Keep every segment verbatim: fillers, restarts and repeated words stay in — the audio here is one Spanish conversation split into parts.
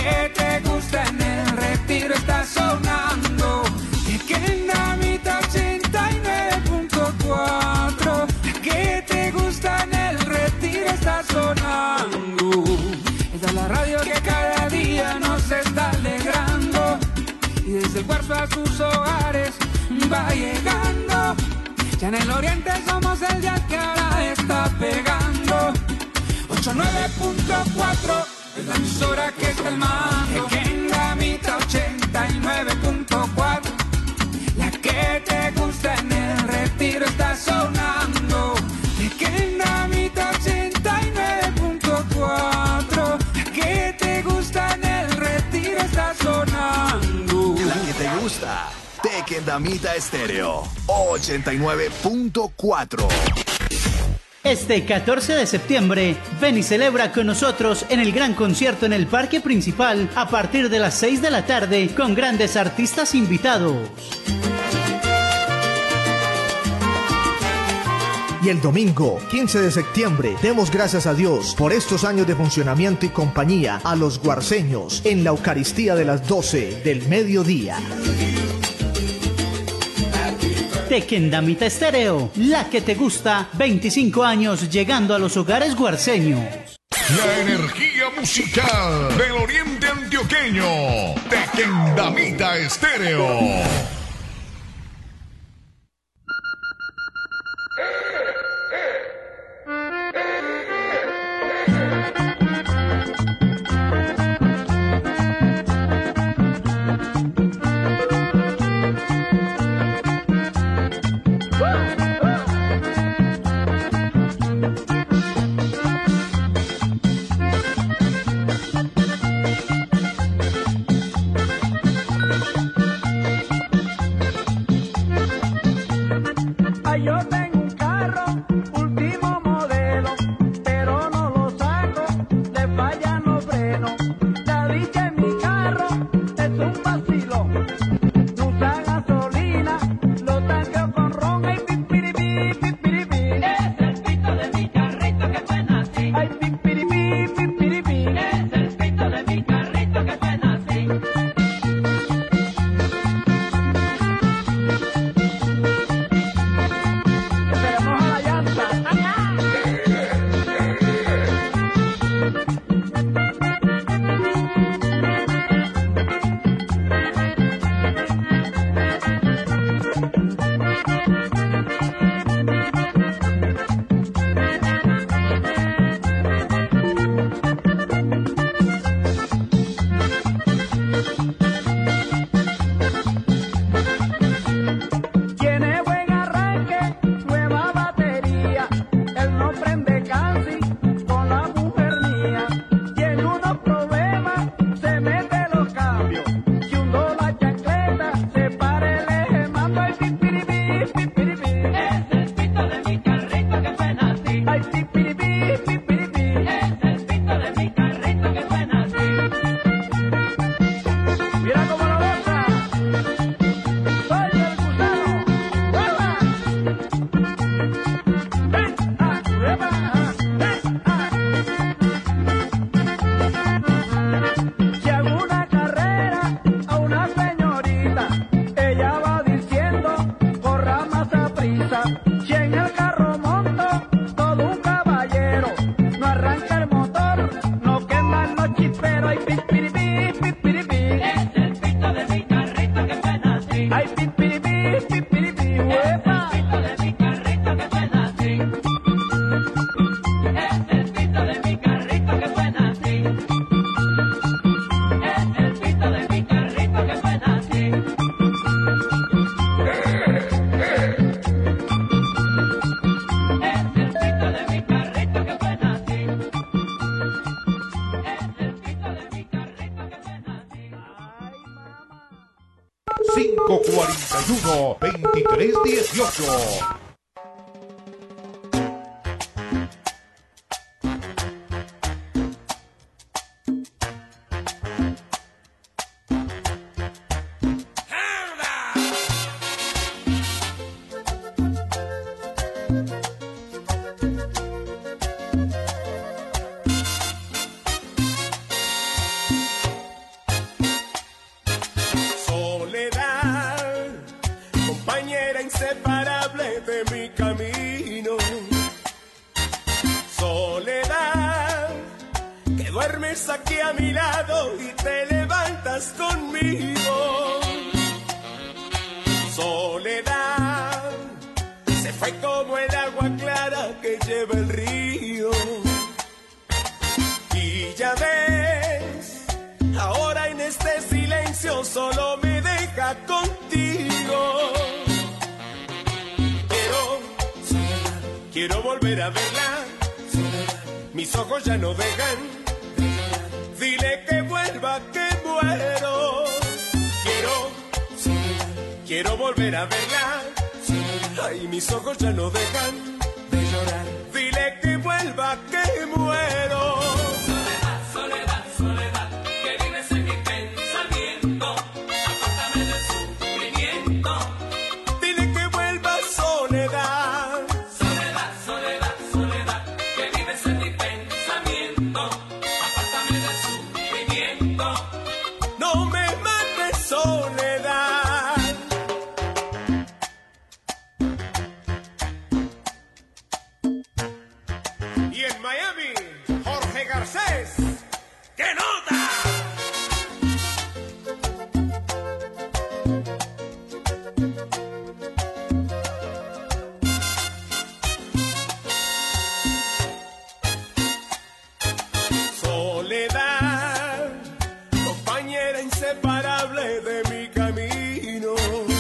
que te gusta en el Retiro está sonando. Tequendamita ochenta y nueve punto cuatro. La que te gusta en el Retiro está sonando. Esta es la radio que cada día nos está alegrando. Y desde el cuarzo a sus hogares va llegando. Ya en el oriente somos el día que ahora está pegando. ochenta y nueve punto cuatro es la emisora que está al mando. Tequendamita ochenta y nueve punto cuatro. La que te gusta en el Retiro está sonando. Tequendamita ochenta y nueve punto cuatro. La que te gusta en el Retiro está sonando. La que te gusta. Tequendamita Estéreo ochenta y nueve punto cuatro. Este catorce de septiembre, ven y celebra con nosotros en el gran concierto en el Parque Principal a partir de las seis de la tarde con grandes artistas invitados. Y el domingo, quince de septiembre, demos gracias a Dios por estos años de funcionamiento y compañía a los guarceños en la Eucaristía de las doce del mediodía. Tequendamita Estéreo, la que te gusta, veinticinco años llegando a los hogares guarceños. La energía musical del oriente antioqueño. Tequendamita Estéreo. cinco cuarenta y uno, veintitrés dieciocho. de mi camino. Soledad, que duermes aquí a mi lado y te levantas conmigo. Soledad, se fue como el agua clara que lleva el río. Y ya ves, ahora en este silencio solo me deja contigo. Quiero, quiero volver a verla. Mis ojos ya no dejan. Dile que vuelva, que muero. Quiero, quiero volver a verla. Ay, mis ojos ya no dejan de llorar. Dile que vuelva, que muero. Soledad, soledad, soledad, que vives en mi pensamiento. Apártame del sufrimiento. Dile que vuelva, soledad. Soledad, soledad, soledad, que vives en mi pensamiento. Apártame del sufrimiento. No me mates, soledad. Y en Miami, Jorge Garcés, ¡qué nota! Soledad, compañera inseparable de mi camino.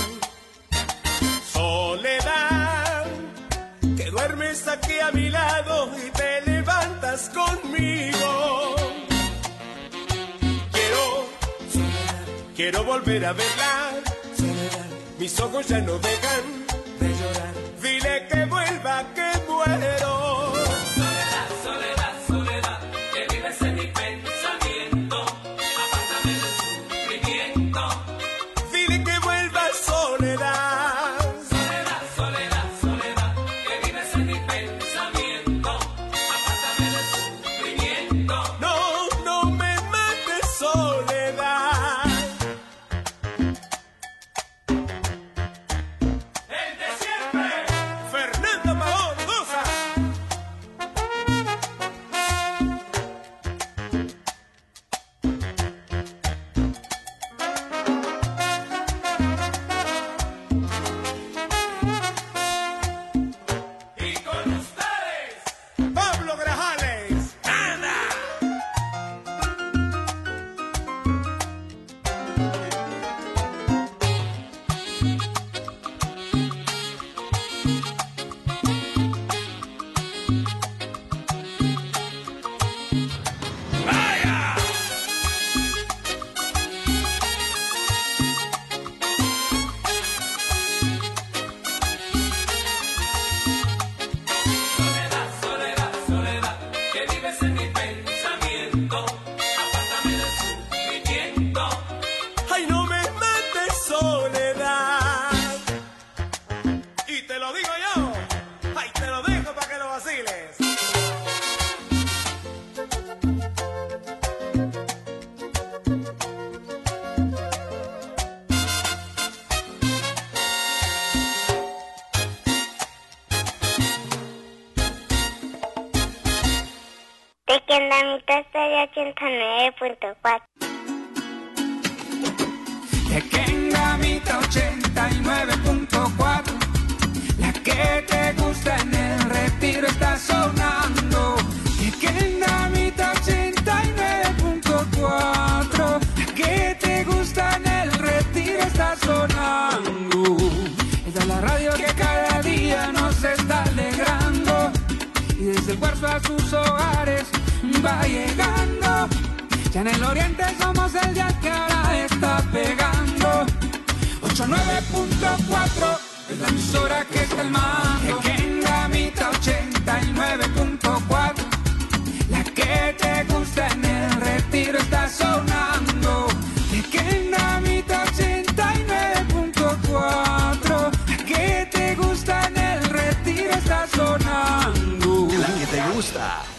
Soledad, que duermes aquí a mi lado y te levantas conmigo. Quiero, quiero volver a verla. Mis ojos ya no dejan de llorar. Dile que vuelva, que muero. Soledad, soledad, soledad, que vives en mi pensamiento. Apártame del sufrimiento. Dile que vuelva, soledad. Soledad, soledad, soledad, que vives en mi pensamiento. Apártame del sufrimiento. No, no me mates, soledad. El de siempre. Fernando Pavón, Dusa. Y con ustedes. Pablo Grajales. ¡Ana! ¡Vaya! Soledad, soledad, soledad, que vives en mi pensamiento. Apártame del sufrimiento. ¡Ay, no me mates, soledad! Y te lo digo yo. ¡Ay, te lo dejo para que lo vaciles! Tequendamita Estéreo ochenta y nueve punto cuatro. Tequendamita ochenta y nueve punto cuatro. La que te gusta en el Retiro está sonando. Tequendamita ochenta y nueve punto cuatro. La que te gusta en el Retiro está sonando. Esta es la radio que cada día nos está alegrando. Y desde el cuarto a sus hogares va llegando. Ya en el oriente somos el día que ahora está pegando. ochenta y nueve punto cuatro es la emisora que está al mando. Tequendamita ochenta y nueve punto cuatro. La que te gusta en el Retiro está sonando. Tequendamita ochenta y nueve punto cuatro. La que te gusta en el Retiro está sonando. La que te gusta.